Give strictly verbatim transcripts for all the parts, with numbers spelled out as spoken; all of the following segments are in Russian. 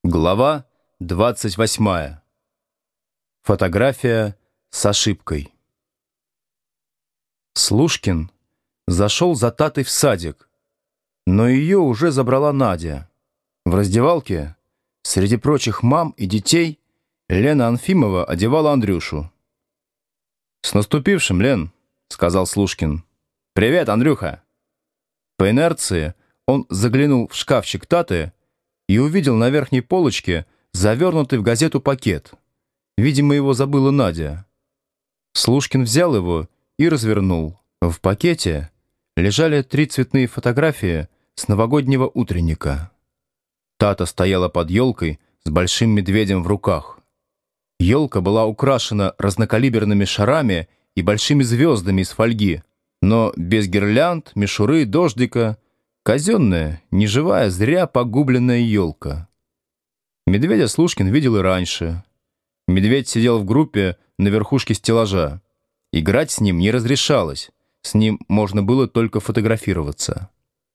Глава двадцать восьмая. Фотография с ошибкой. Слушкин зашел за Татой в садик, но ее уже забрала Надя. В раздевалке, среди прочих мам и детей, Лена Анфимова одевала Андрюшу. «С наступившим, Лен!» — сказал Слушкин. «Привет, Андрюха!» По инерции он заглянул в шкафчик Таты и увидел на верхней полочке завернутый в газету пакет. Видимо, его забыла Надя. Слушкин взял его и развернул. В пакете лежали три цветные фотографии с новогоднего утренника. Тата стояла под елкой с большим медведем в руках. Елка была украшена разнокалиберными шарами и большими звездами из фольги, но без гирлянд, мишуры, дождика. Казенная, неживая, зря погубленная елка. Медведя Слушкин видел и раньше. Медведь сидел в группе на верхушке стеллажа. Играть с ним не разрешалось, с ним можно было только фотографироваться.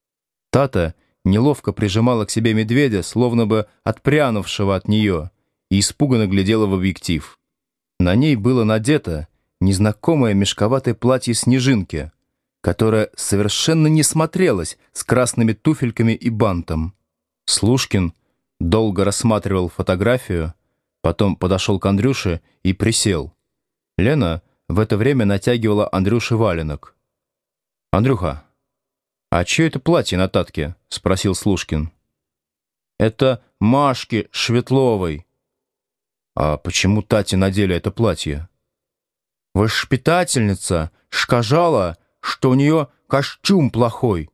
Тата неловко прижимала к себе медведя, словно бы отпрянувшего от нее, и испуганно глядела в объектив. На ней было надето незнакомое мешковатое платье снежинки, которая совершенно не смотрелась с красными туфельками и бантом. Слушкин долго рассматривал фотографию, потом подошел к Андрюше и присел. Лена в это время натягивала Андрюше валенок. «Андрюха, а чье это платье на Татке?» — спросил Слушкин. «Это Машки Шветловой». «А почему Тате надели это платье?» «Воспитательница сказала, что у нее костюм плохой».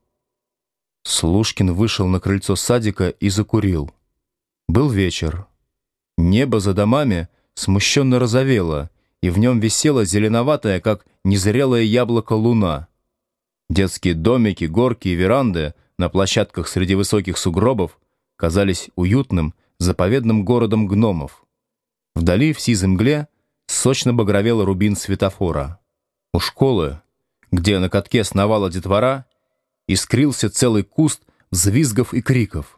Слушкин вышел на крыльцо садика и закурил. Был вечер. Небо за домами смущенно розовело, и в нем висела зеленоватая, как незрелое яблоко, луна. Детские домики, горки и веранды на площадках среди высоких сугробов казались уютным, заповедным городом гномов. Вдали, в сизой мгле, сочно багровел рубин светофора. У школы, где на катке сновала детвора, искрился целый куст взвизгов и криков.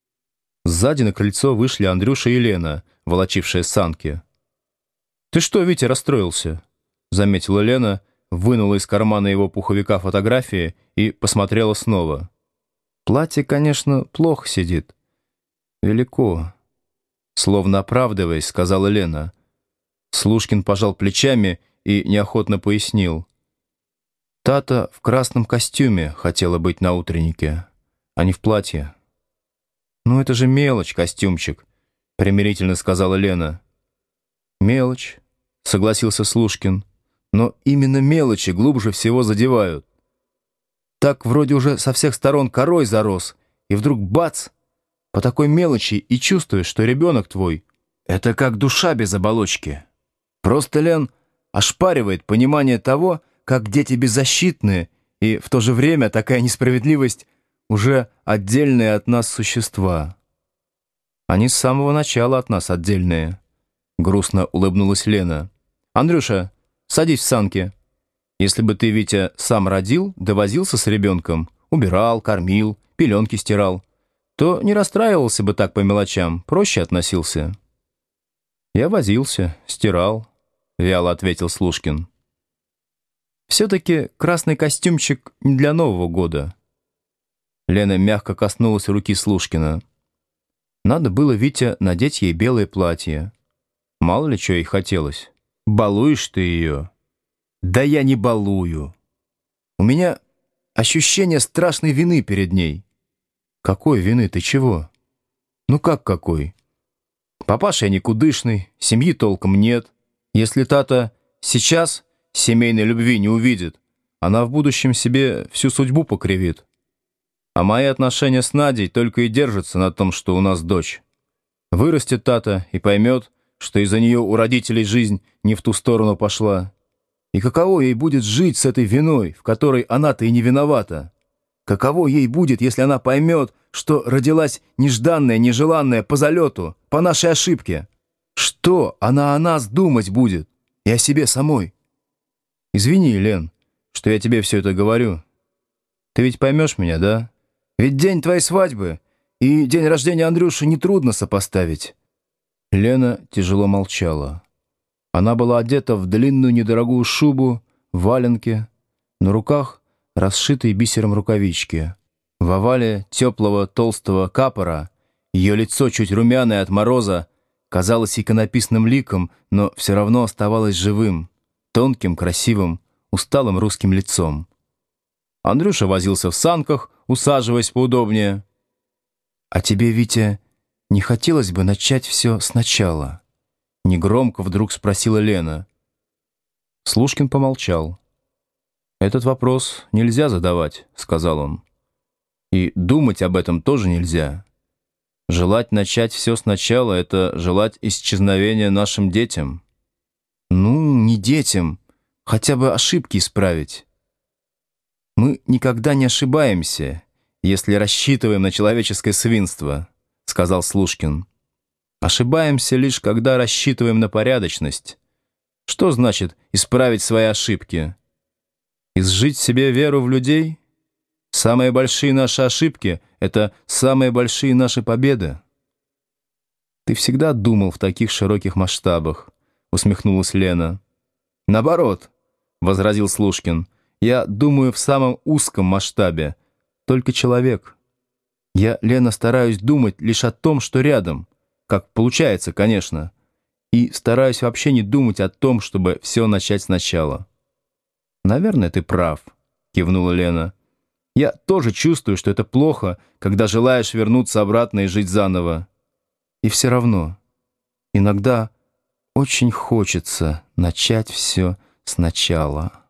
Сзади на крыльцо вышли Андрюша и Лена, волочившие санки. «Ты что, Витя, расстроился?» — заметила Лена, вынула из кармана его пуховика фотографии и посмотрела снова. «Платье, конечно, плохо сидит. Велико». Словно оправдываясь, сказала Лена. Слушкин пожал плечами и неохотно пояснил. Тата в красном костюме хотела быть на утреннике, а не в платье. «Ну это же мелочь, костюмчик», — примирительно сказала Лена. «Мелочь», — согласился Слушкин, «но именно мелочи глубже всего задевают. Так вроде уже со всех сторон корой зарос, и вдруг бац, по такой мелочи и чувствуешь, что ребенок твой — это как душа без оболочки. Просто, Лен, ошпаривает понимание того, как дети беззащитные, и в то же время такая несправедливость уже отдельные от нас существа. Они с самого начала от нас отдельные», — грустно улыбнулась Лена. «Андрюша, садись в санки. Если бы ты, Витя, сам родил, довозился с ребенком, убирал, кормил, пеленки стирал, то не расстраивался бы так по мелочам, проще относился». «Я возился, стирал», — вяло ответил Слушкин. «Все-таки красный костюмчик не для Нового года». Лена мягко коснулась руки Слушкина. Надо было, Витя, надеть ей белое платье. Мало ли что ей хотелось. Балуешь ты ее. Да я не балую. У меня ощущение страшной вины перед ней. Какой вины? Ты чего? Ну как какой? Папаша я никудышный, семьи толком нет. Если Тата сейчас семейной любви не увидит, она в будущем себе всю судьбу покривит. А мои отношения с Надей только и держатся на том, что у нас дочь. Вырастет Тата и поймет, что из-за нее у родителей жизнь не в ту сторону пошла. И каково ей будет жить с этой виной, в которой она-то и не виновата? Каково ей будет, если она поймет, что родилась нежданная, нежеланная по залету, по нашей ошибке? Что она о нас думать будет? И о себе самой? Извини, Лен, что я тебе все это говорю. Ты ведь поймешь меня, да? Ведь день твоей свадьбы И день рождения Андрюши нетрудно сопоставить». Лена тяжело молчала. Она была одета в длинную недорогую шубу, валенки, на руках расшитые бисером рукавички. В овале теплого толстого капора ее лицо, чуть румяное от мороза, казалось иконописным ликом, но все равно оставалось живым, тонким, красивым, усталым русским лицом. Андрюша возился в санках, усаживаясь поудобнее. «А тебе, Витя, не хотелось бы начать все сначала?» Негромко вдруг спросила Лена. Слушкин помолчал. «Этот вопрос нельзя задавать», — сказал он. «И думать об этом тоже нельзя. Желать начать все сначала — это желать исчезновения нашим детям». «Ну, не детям, хотя бы ошибки исправить». «Мы никогда не ошибаемся, если рассчитываем на человеческое свинство», — сказал Слушкин. «Ошибаемся лишь, когда рассчитываем на порядочность. Что значит исправить свои ошибки? Изжить себе веру в людей? Самые большие наши ошибки — это самые большие наши победы». «Ты всегда думал в таких широких масштабах», — усмехнулась Лена. «Наоборот», — возразил Слушкин, — «я думаю в самом узком масштабе. Только человек. Я, Лена, стараюсь думать лишь о том, что рядом. Как получается, конечно. И стараюсь вообще не думать о том, чтобы все начать сначала». «Наверное, ты прав», — кивнула Лена. «Я тоже чувствую, что это плохо, когда желаешь вернуться обратно и жить заново. И все равно, иногда очень хочется начать все сначала».